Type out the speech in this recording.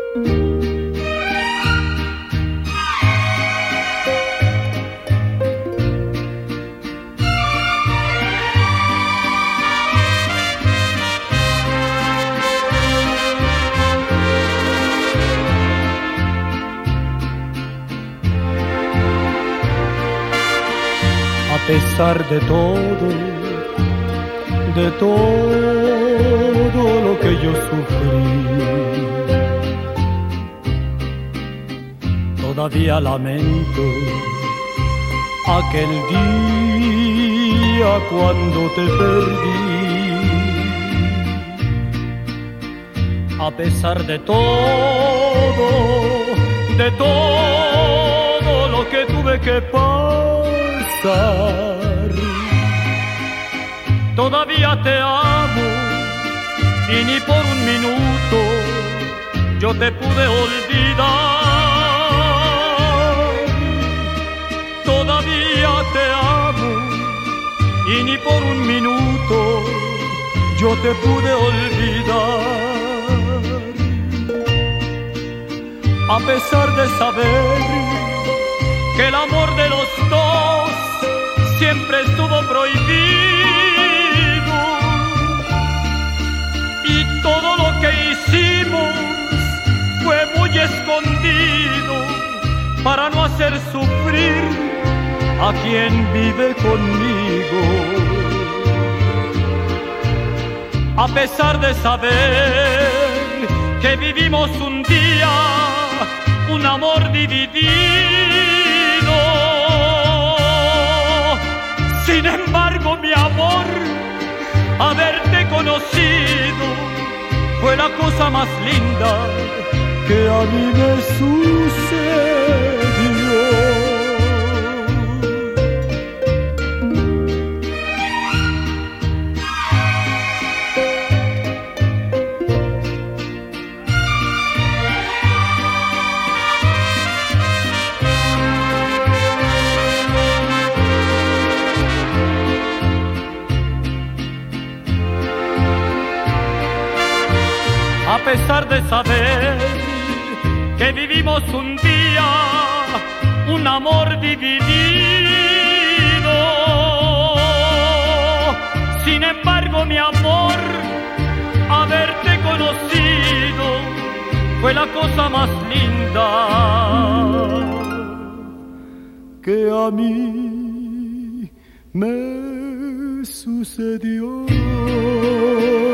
A pesar de todo lo que yo sufrí, todavía lamento aquel día cuando te perdí. A pesar de todo lo que tuve que pasar, todavía te amo y ni por un minuto yo te pude olvidar. Todavía te amo y ni por un minuto yo te pude olvidar. A pesar de saber que el amor de los dos siempre estuvo prohibido, y todo lo que hicimos fue muy escondido para no hacer sufrir a quien vive conmigo. A pesar de saber que vivimos un día un amor dividido, sin embargo, mi amor, haberte conocido fue la cosa más linda que a mí me sucedió. A pesar de saber que vivimos un día un amor dividido, sin embargo, mi amor, haberte conocido fue la cosa más linda que a mí me sucedió.